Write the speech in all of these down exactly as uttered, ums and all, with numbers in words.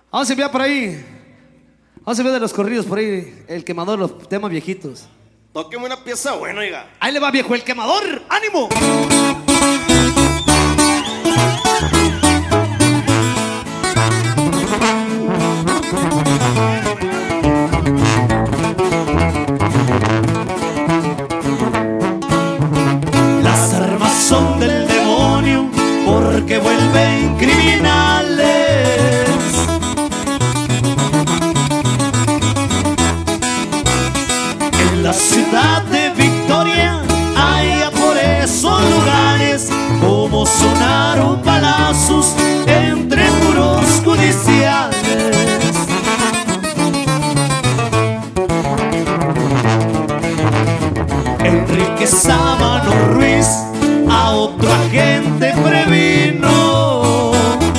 Vamos a enviar por ahí. Vamos a enviar de los corridos por ahí. El quemador, los temas viejitos. Tóqueme una pieza buena, oiga. Ahí le va, viejo, el quemador. ¡Ánimo! Las armas son del demonio porque vuelven criminales. En la ciudad de Victoria hay por esos lugares como sonaron balazos entre muros judiciales. Enrique Sámano Ruiz a otro agente previno.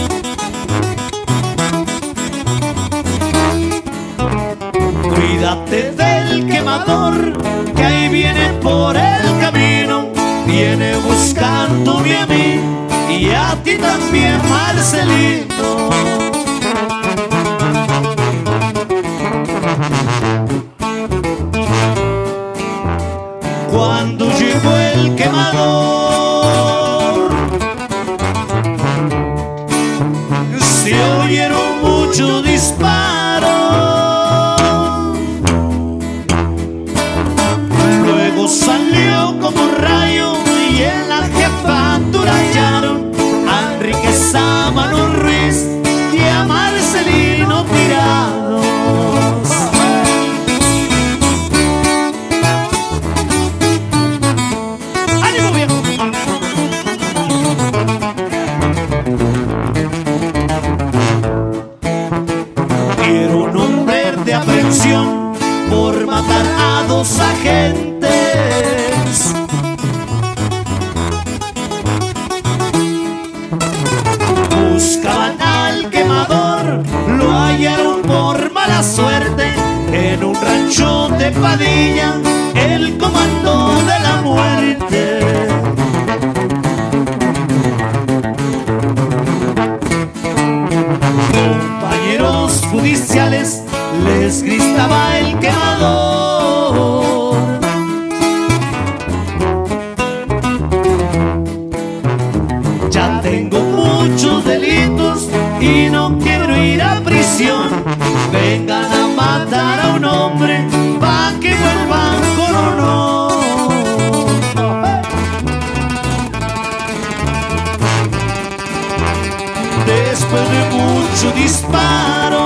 Cuídate del quemador, que ahí viene por el camino. Viene buscándome a mí y a ti también, Marcelino. Cuando llegó el quemador, se oyeron muchos disparos. Luego salió como rayo y en la jefatura hallaron a Enrique Sámano Ruiz y a Marcelino tirados. Dieron orden de aprehensión por matar a dos agentes. Buscaban al quemador, lo hallaron por mala suerte en un rancho de Padilla, el comando de la muerte. Compañeros judiciales, les gritaba el quemador. Ya tengo muchos delitos y no quiero ir a prisión. Vengan a matar a un hombre pa' que vuelvan con honor. Después de mucho disparo,